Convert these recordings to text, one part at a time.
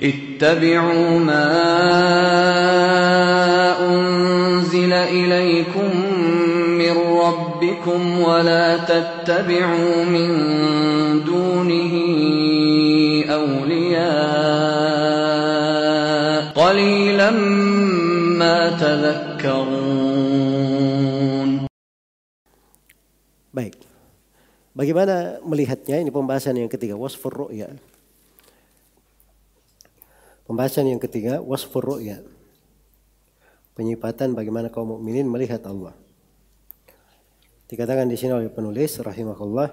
اتبعوا ما أنزل إليكم من ربكم ولا تتبعوا من دونه أولياء قليلا ما تذكرون. Baik, bagaimana melihatnya? Ini pembahasan yang ketiga, wasfur ru'ya. Pembahasan yang ketiga, wasfur ru'ya. Penyifatan bagaimana kaum mukminin melihat Allah. Dikatakan di sini oleh penulis rahimahullah,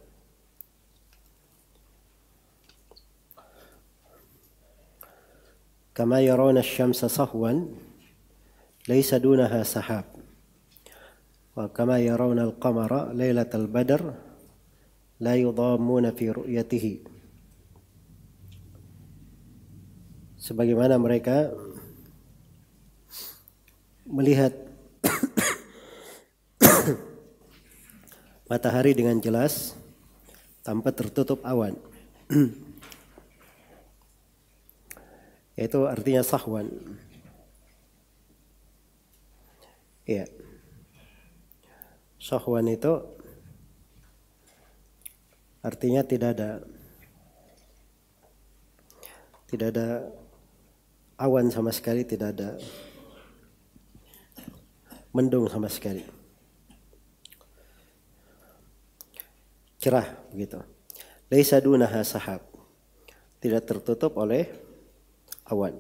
kama yarawna asy-syamsa sahwan laisa dunaha sahab. Wa kama yarawna al-qamara lailatal badr la yudhammuna fi ru'yatihi. Sebagaimana mereka melihat matahari dengan jelas tanpa tertutup awan. Itu artinya sahwan. Ya. Sahwan itu artinya tidak ada awan sama sekali, tidak ada mendung sama sekali. Cerah begitu. Laisa dunaha sahab. Tidak tertutup oleh awan.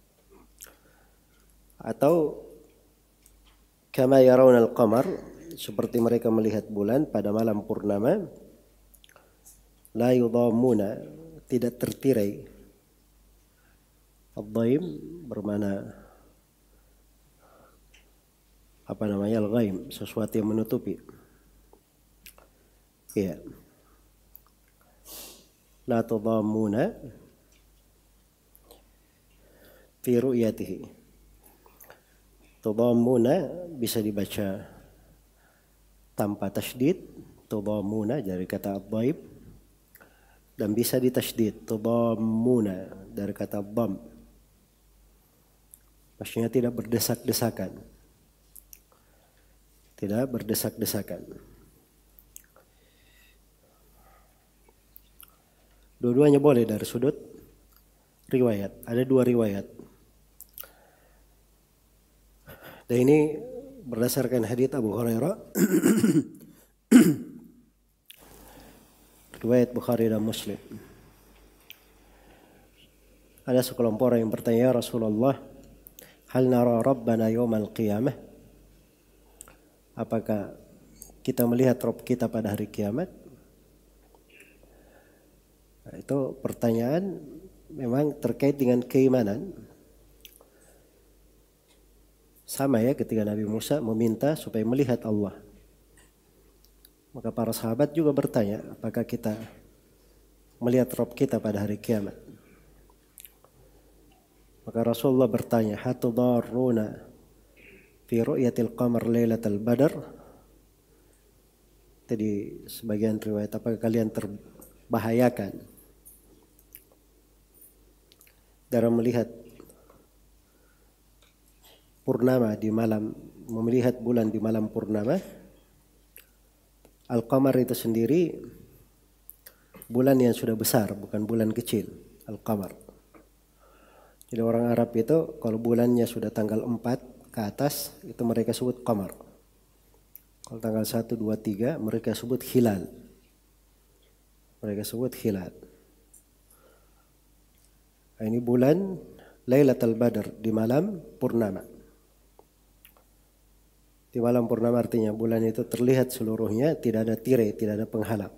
Atau kama yarawna al-qamar, seperti mereka melihat bulan pada malam purnama, la yudhammuna, tidak tertirai. Ad-dhaim bermana al-ghaim, sesuatu yang menutupi. Ya. La tudhammuna fi ru'yatihi. Tudhammuna bisa dibaca tanpa tasydid, tudhammuna dari kata ad-dhaib, dan bisa ditasydid, tudhammuna dari kata dham. Maksudnya tidak berdesak-desakan. Tidak berdesak-desakan. Dua-duanya boleh dari sudut riwayat. Ada dua riwayat. Dan ini berdasarkan hadits Abu Hurairah. Riwayat Bukhari dan Muslim. Ada sekelompok orang yang bertanya, ya Rasulullah, hal nara Rabbana yawmal qiyamah? Apakah kita melihat Rabb kita pada hari kiamat? Nah, itu pertanyaan memang terkait dengan keimanan. Sama ya ketika Nabi Musa meminta supaya melihat Allah. Maka para sahabat juga bertanya, apakah kita melihat Rabb kita pada hari kiamat? Maka Rasulullah bertanya, hatudarruna fi ru'yatil qamar lailatal badr? Jadi sebagian riwayat, apakah kalian terbahayakan dalam melihat purnama di malam, melihat bulan di malam purnama? Al-qamar itu sendiri bulan yang sudah besar, bukan bulan kecil. Al-qamar. Jadi orang Arab itu kalau bulannya sudah tanggal 4 ke atas, itu mereka sebut qamar. Kalau tanggal 1, 2, 3 mereka sebut hilal. Mereka sebut hilal. Nah, ini bulan Lailatul Badr di malam purnama. Di malam purnama artinya bulan itu terlihat seluruhnya, tidak ada tirai, tidak ada penghalang.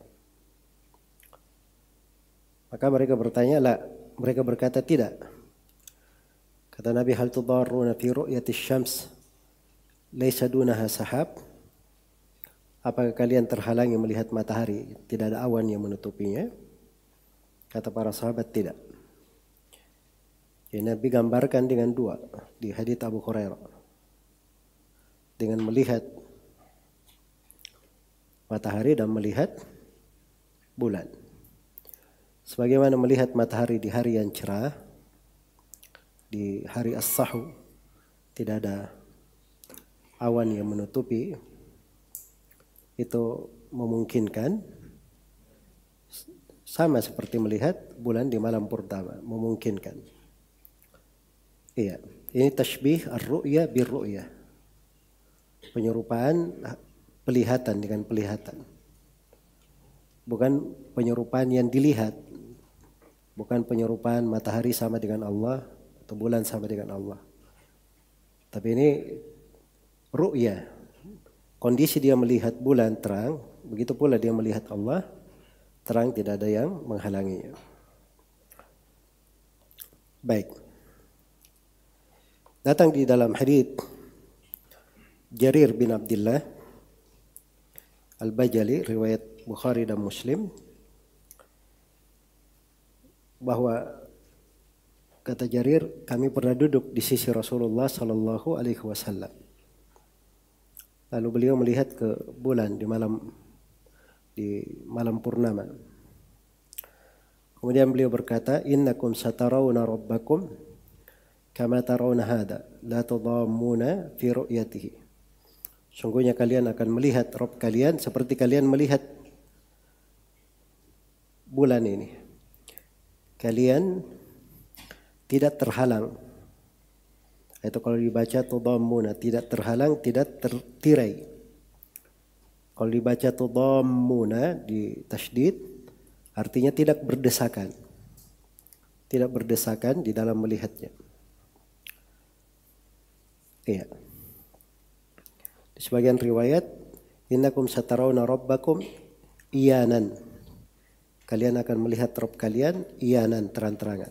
Maka mereka bertanya, mereka berkata tidak. Kata Nabi, hal tudarruna fi ru'yatis syams laisa dunaha sahab? Apakah kalian terhalangi melihat matahari, tidak ada awan yang menutupinya? Kata para sahabat, tidak. Jadi Nabi gambarkan dengan dua di hadits Abu Hurairah. Dengan melihat matahari dan melihat bulan. Sebagaimana melihat matahari di hari yang cerah, di hari as-sahu tidak ada awan yang menutupi, itu memungkinkan sama seperti melihat bulan di malam purnama, memungkinkan. Iya, ini tashbih ar-ru'ya bir-ru'ya. Penyerupaan pelihatan dengan pelihatan. Bukan penyerupaan yang dilihat. Bukan penyerupaan matahari sama dengan Allah atau bulan sama dengan Allah. Tapi ini ru'ya. Kondisi dia melihat bulan terang, begitu pula dia melihat Allah terang, tidak ada yang menghalanginya. Baik. Datang di dalam hadits Jarir bin Abdullah Al-Bajali, riwayat Bukhari dan Muslim, bahwa kata Jarir, kami pernah duduk di sisi Rasulullah sallallahu alaihi wasallam. Lalu beliau melihat ke bulan di malam purnama. Kemudian beliau berkata, innakum satarawna rabbakum kama tarawna hada la tudammuna fi ru'yatihi. Sungguhnya kalian akan melihat Rabb kalian seperti kalian melihat bulan ini. Kalian tidak terhalang. Itu kalau dibaca tudammuna, tidak terhalang, tidak tertirai. Kalau dibaca tudammuna di tasydid, artinya tidak berdesakan. Tidak berdesakan di dalam melihatnya. Iya. Di sebagian riwayat, innakum satarawna rabbakum iyanan. Kalian akan melihat Rabb kalian iyanan, terang-terangan.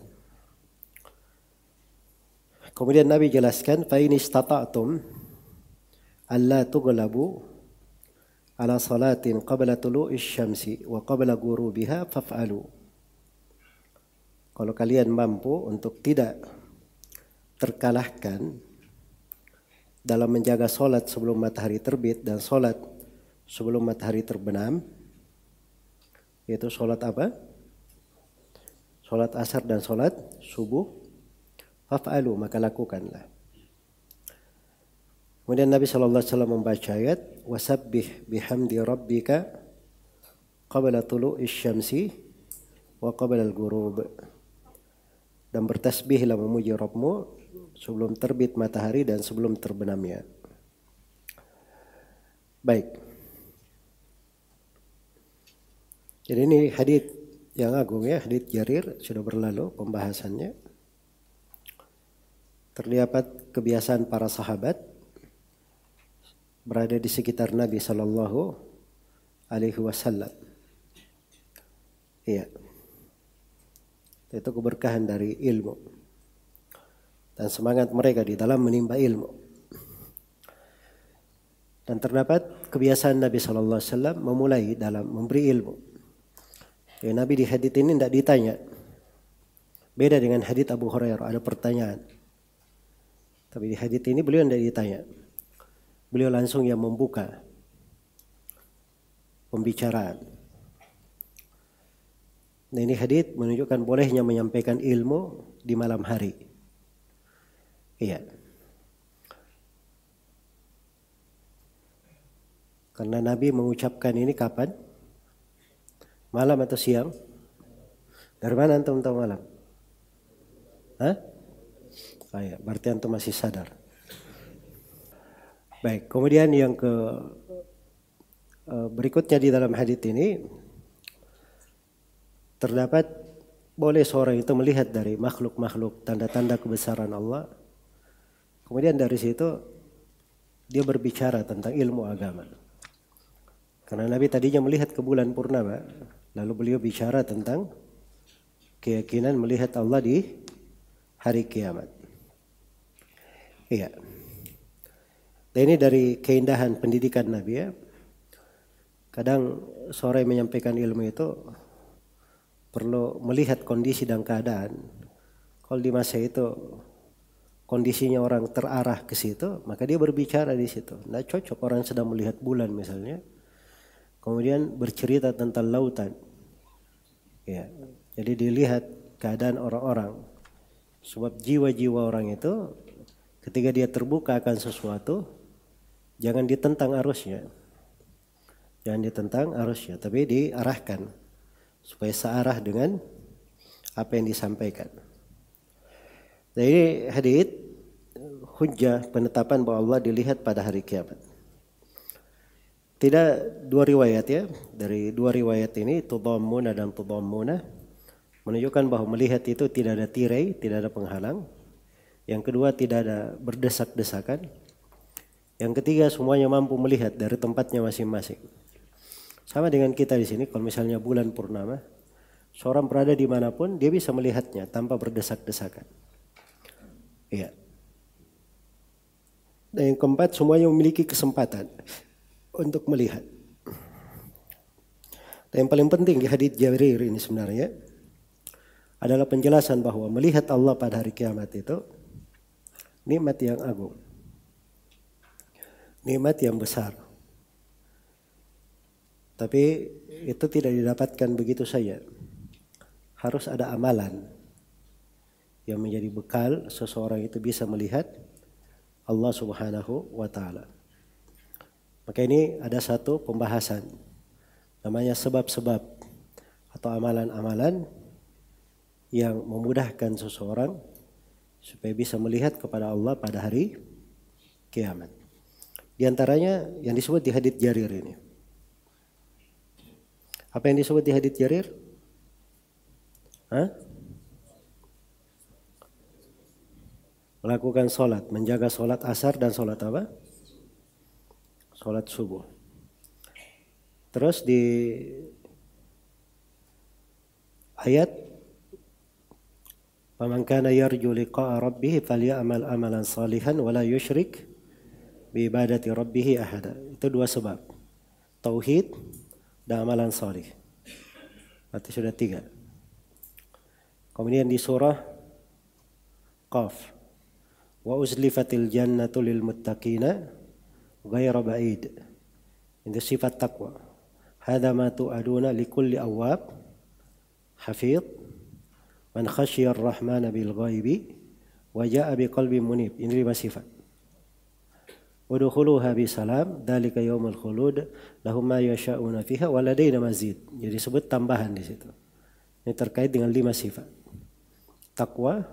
Kemudian Nabi jelaskan, fa in istata'tum alla tughlabu ala salatin qabla tulu'i syamsi wa qabla ghurubiha faf'alu. Kalau kalian mampu untuk tidak terkalahkan dalam menjaga solat sebelum matahari terbit dan solat sebelum matahari terbenam, yaitu solat apa? Solat asar dan solat subuh, faf'alu, maka lakukanlah. Kemudian Nabi SAW membaca ayat, wasabbih bihamdi rabbika qabla tulu'i syamsi wa qabla al-ghurub. Dan bertasbihlah memuji Rabbmu sebelum terbit matahari dan sebelum terbenamnya. Baik. Jadi ini hadits yang agung ya, hadits Jarir, sudah berlalu pembahasannya. Terdapat kebiasaan para sahabat berada di sekitar Nabi sallallahu alaihi wasallam. Iya. Itu keberkahan dari ilmu dan semangat mereka di dalam menimba ilmu. Dan terdapat kebiasaan Nabi sallallahu alaihi wasallam memulai dalam memberi ilmu. Ya, Nabi di hadits ini tidak ditanya. Beda dengan hadits Abu Hurairah, ada pertanyaan. Tapi di hadits ini beliau tidak ditanya. Beliau langsung yang membuka pembicaraan. Nah, ini hadits menunjukkan bolehnya menyampaikan ilmu di malam hari. Iya. Karena Nabi mengucapkan ini kapan? Malam atau siang? Dari mana antum tahu malam? Hah? Oh ya, berarti antum masih sadar. Baik, kemudian yang berikutnya di dalam hadits ini terdapat boleh seorang itu melihat dari makhluk-makhluk tanda-tanda kebesaran Allah. Kemudian dari situ dia berbicara tentang ilmu agama. Karena Nabi tadinya melihat ke bulan purnama, lalu beliau bicara tentang keyakinan melihat Allah di hari kiamat. Iya. Dan ini dari keindahan pendidikan Nabi ya. Kadang seorang yang menyampaikan ilmu itu perlu melihat kondisi dan keadaan. Kalau di masa itu kondisinya orang terarah ke situ, maka dia berbicara di situ. Nah, cocok orang sedang melihat bulan misalnya, kemudian bercerita tentang lautan. Ya, jadi dilihat keadaan orang-orang Sebab jiwa-jiwa orang itu ketika dia terbuka akan sesuatu, jangan ditentang arusnya. Jangan ditentang arusnya, tapi diarahkan supaya searah dengan apa yang disampaikan. Jadi hadits hujjah penetapan bahwa Allah dilihat pada hari kiamat. Tidak dua riwayat ya, dari dua riwayat ini tudhammuna dan tudhammuna menunjukkan bahwa melihat itu tidak ada tirai, tidak ada penghalang. Yang kedua tidak ada berdesak-desakan. Yang ketiga semuanya mampu melihat dari tempatnya masing-masing. Sama dengan kita di sini, kalau misalnya bulan purnama, seorang berada dimanapun dia bisa melihatnya tanpa berdesak-desakan. Iya. Dan yang keempat semuanya memiliki kesempatan untuk melihat. Dan yang paling penting di hadits Jarir ini sebenarnya adalah penjelasan bahwa melihat Allah pada hari kiamat itu nikmat yang agung. Nikmat yang besar. Tapi itu tidak didapatkan begitu saja. Harus ada amalan yang menjadi bekal seseorang itu bisa melihat Allah Subhanahu wa taala. Maka ini ada satu pembahasan namanya sebab-sebab atau amalan-amalan yang memudahkan seseorang supaya bisa melihat kepada Allah pada hari kiamat. Di antaranya yang disebut di hadits Jarir ini. Apa yang disebut di hadits Jarir? Melakukan sholat, menjaga sholat asar dan sholat apa? Sholat subuh. Terus di ayat "Faman kana yarju liqa'a rabbih falyamal amalan salihan wa la yusyrik bi ibadati rabbih ahada." Itu dua sebab. Tauhid dan amalan salih. Berarti sudah 3. Kemudian di surah Qaf, "Wa uzlifatil jannatu lil muttaqina ghayra ba'id." Itu sifat takwa. "Hadza ma tu'aduna likulli awwab hafidh man khasyiyar rahmana bil ghaibi wa jaa'a biqalbin munib." Ini 5 sifat. "Udkhuluha bi salam, dzalika yaumul khulud, lahum ma yasha'una fiha wa ladaina mazid." Jadi sebut tambahan di situ. Ini terkait dengan 5 sifat. Takwa,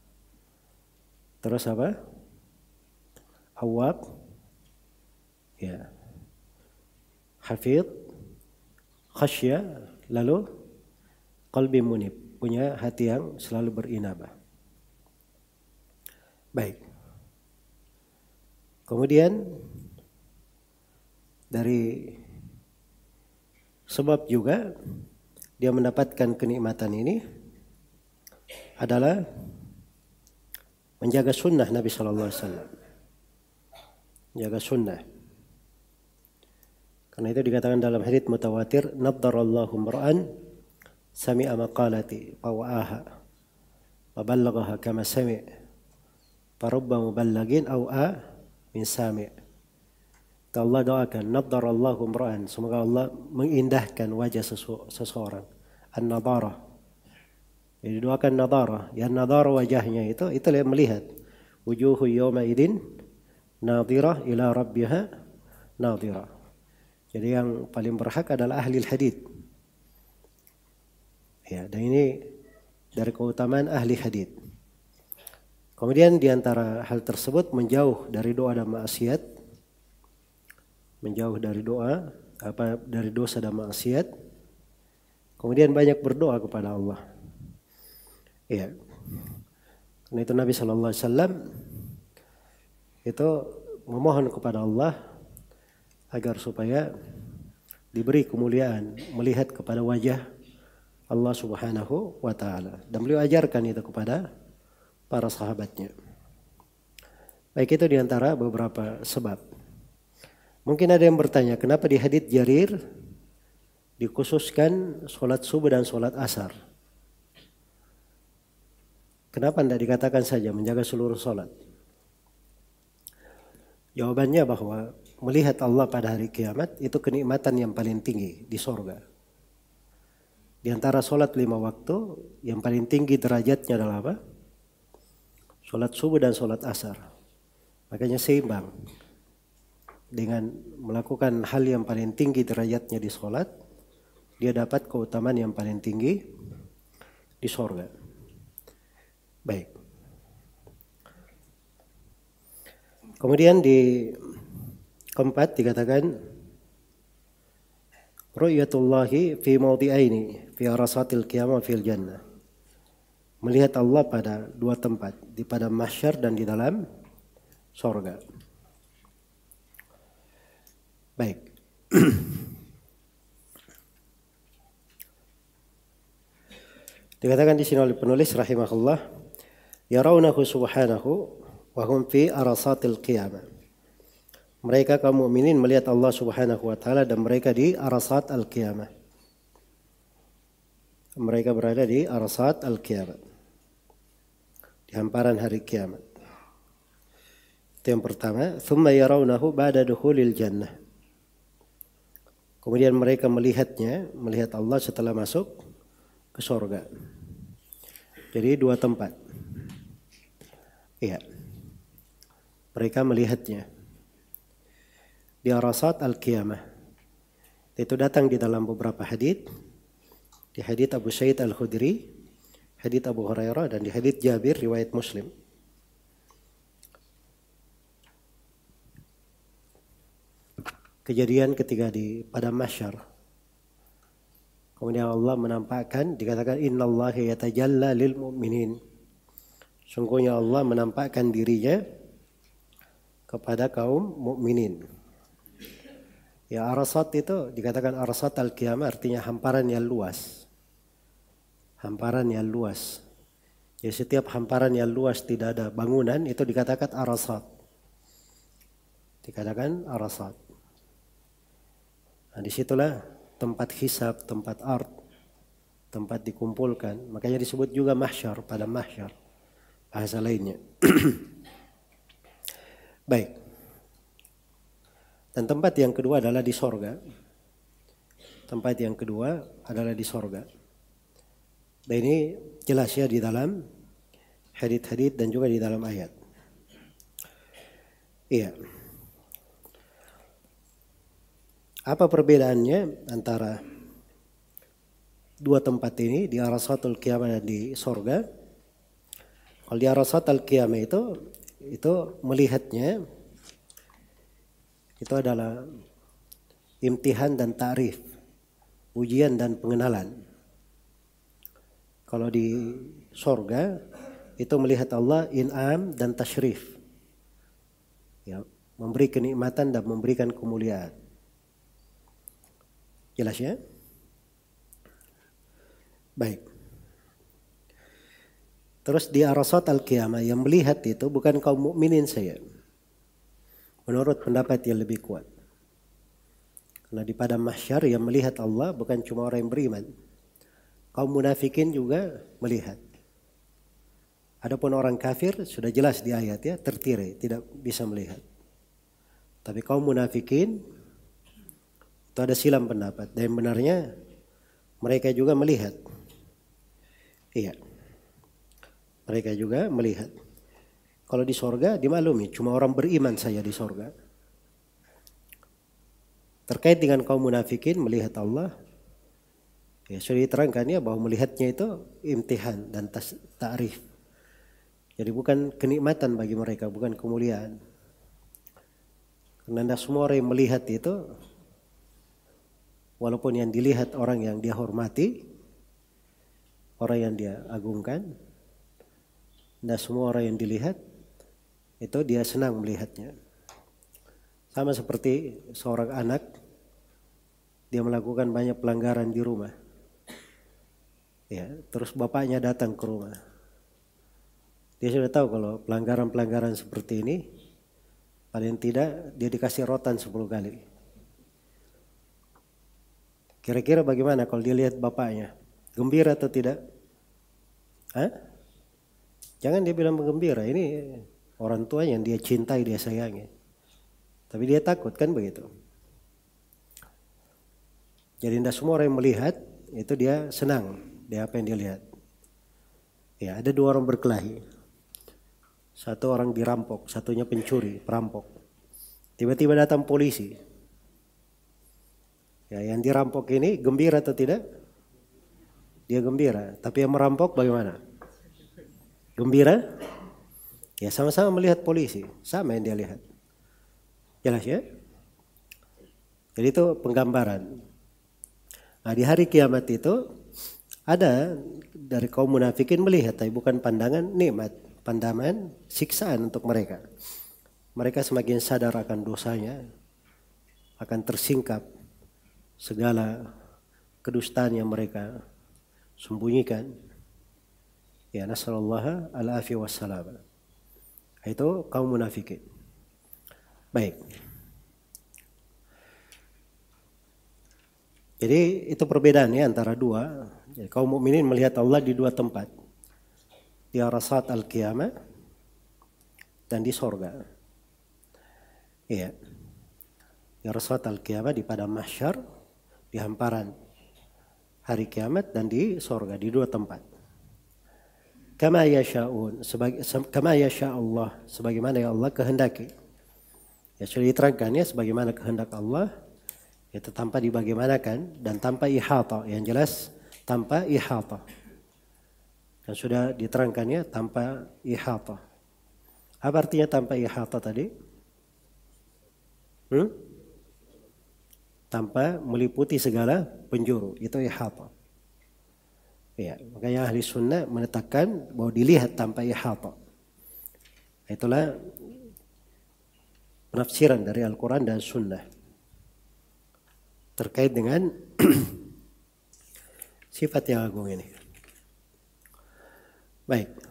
terus apa? Awwab, ya. Hafidh, khasyah, lalu qalbi munib, punya hati yang selalu berinabah. Baik. Kemudian dari sebab juga dia mendapatkan kenikmatan ini adalah menjaga sunnah Nabi Sallallahu Alaihi Wasallam. Menjaga sunnah. Karena itu dikatakan dalam hadits mutawatir, "Naddarallahu mar'an sami'a maqalati fawa'aha wa ballaghaha kama sami', farubba muballagin aw'a min sami'." Allah doakan, "Naddarallahu mar'an", semoga Allah mengindahkan wajah seseorang. An-nadarah. Jadi doakan nadarah. Yang nadarah wajahnya itu yang melihat. "Wujuhu yawma idin nadirah ila rabbiha nadirah." Jadi yang paling berhak adalah ahli hadits. Ya, dan ini dari keutamaan ahli hadits. Kemudian di antara hal tersebut menjauh dari doa dan maksiat. Menjauh dari dari dosa dan maksiat. Kemudian banyak berdoa kepada Allah. Ya. Karena itu Nabi Sallallahu Alaihi Wasallam itu memohon kepada Allah agar supaya diberi kemuliaan melihat kepada wajah Allah Subhanahu wa taala, dan beliau ajarkan itu kepada para sahabatnya. Baik, itu diantara beberapa sebab. Mungkin ada yang bertanya, kenapa di hadits Jarir dikhususkan sholat subuh dan sholat asar? Kenapa tidak dikatakan saja menjaga seluruh sholat? Jawabannya bahwa melihat Allah pada hari kiamat itu kenikmatan yang paling tinggi di sorga. Di antara sholat 5 waktu yang paling tinggi derajatnya adalah apa? sholat subuh dan sholat asar. Makanya seimbang. Dengan melakukan hal yang paling tinggi derajatnya di sholat, dia dapat keutamaan yang paling tinggi di surga. Baik. Kemudian di keempat dikatakan ru'yatullahi fi mawdi'aini fi arasatil qiyamah fil jannah. Melihat Allah pada dua tempat, di padang mahsyar dan di dalam surga. Baik. Dikatakan di sini oleh penulis rahimahullah, yarawnahu subhanahu wa hum fi arasatil qiyamah. Mereka kaum mukminin melihat Allah Subhanahu wa taala dan mereka di arasat al-qiyamah. Mereka berada di arasat al-qiyamah. Di hamparan hari kiamat. Itu yang pertama, thumma yarawnahu ba'da dukhulil jannah. Kemudian mereka melihatnya, melihat Allah setelah masuk ke surga. Jadi dua tempat. Iya. Mereka melihatnya di arasat al-qiyamah. Itu datang di dalam beberapa hadits. Di hadits Abu Sa'id Al-Khudri, hadits Abu Hurairah, dan di hadits Jabir riwayat Muslim. Kejadian ketika di padang mahsyar. Kemudian Allah menampakkan, dikatakan innallaha yatajalla lil mu'minin. Sungguhnya Allah menampakkan dirinya kepada kaum mukminin. Ya, arasat itu dikatakan arasat al-qiyamah artinya hamparan yang luas. Hamparan yang luas. Jadi setiap hamparan yang luas tidak ada bangunan itu dikatakan arasat. Dikatakan arasat. Nah, disitulah tempat hisab, tempat ard, tempat dikumpulkan. Makanya disebut juga mahsyar, pada mahsyar. Bahasa lainnya. Baik. Dan tempat yang kedua adalah di sorga. Tempat yang kedua adalah di sorga. Dan ini jelas ya di dalam hadits-hadits dan juga di dalam ayat. Iya. Apa perbedaannya antara dua tempat ini, di arasatul qiyamah dan di sorga? Kalau di arasatul qiyamah itu melihatnya itu adalah imtihan dan ta'rif, ujian dan pengenalan. Kalau di sorga itu melihat Allah in'am dan tasyrif, ya, memberi kenikmatan dan memberikan kemuliaan. Jelas ya? Baik. Terus di arasat al-qiyamah yang melihat itu bukan kaum mukminin saya. Menurut pendapat yang lebih kuat. Karena di padang mahsyar yang melihat Allah bukan cuma orang yang beriman. Kaum munafikin juga melihat. Adapun orang kafir sudah jelas di ayat ya, tertirai, tidak bisa melihat. Tapi kaum munafikin itu ada silam pendapat. Dan benarnya mereka juga melihat. Iya. Mereka juga melihat. Kalau di sorga dimaklumi, cuma orang beriman saja di sorga. Terkait dengan kaum munafikin melihat Allah, ya sudah diterangkan ya bahwa melihatnya itu imtihan dan ta'rif. Jadi bukan kenikmatan bagi mereka, bukan kemuliaan. Karena semua orang yang melihat itu, walaupun yang dilihat orang yang dia hormati, orang yang dia agungkan, dan semua orang yang dilihat itu dia senang melihatnya. Sama seperti seorang anak, dia melakukan banyak pelanggaran di rumah. Ya, terus bapaknya datang ke rumah. Dia sudah tahu kalau pelanggaran-pelanggaran seperti ini, paling tidak dia dikasih rotan 10 kali. Kira-kira bagaimana kalau dia lihat bapaknya? Gembira atau tidak? Hah? Jangan dia bilang gembira, ini orang tua yang dia cintai, dia sayangi. Tapi dia takut kan begitu. Jadi tidak semua orang yang melihat itu dia senang di apa yang dia lihat. Ya, ada dua orang berkelahi. Satu orang dirampok, satunya pencuri, perampok. Tiba-tiba datang polisi. Ya, yang dirampok ini gembira atau tidak? Dia gembira. Tapi yang merampok bagaimana? Gembira? Ya, sama-sama melihat polisi. Sama yang dia lihat. Jelas ya? Jadi itu penggambaran. Nah, di hari kiamat itu ada dari kaum munafikin melihat, tapi bukan pandangan nikmat, pandangan siksaan untuk mereka. Mereka semakin sadar akan dosanya, akan tersingkap segala kedustaan yang mereka sembunyikan. Ya, nasallallahu al-afiyah wassalam. Itu kaum munafikin. Baik. Jadi itu perbedaannya antara dua. Jadi, kaum mukminin melihat Allah di dua tempat. Di arasat al-qiyamah dan di sorga. Iya. Di arasat al-qiyamah di padang mahsyar, di hamparan hari kiamat, dan di sorga, di dua tempat. Kama yasha'un, kama yasha' Allah, sebagaimana yang Allah kehendaki. Ya, sudah diterangkannya sebagaimana kehendak Allah. Itu tanpa dibagaimanakan dan tanpa ihata. Yang jelas tanpa ihata. Dan sudah diterangkannya tanpa ihata. Apa artinya tanpa ihata tadi? Tanpa meliputi segala penjuru. Itu ihata. Ya, makanya ahli sunnah menetapkan bahwa dilihat tanpa ihata. Itulah penafsiran dari Al-Quran dan Sunnah terkait dengan sifat yang agung ini. Baik.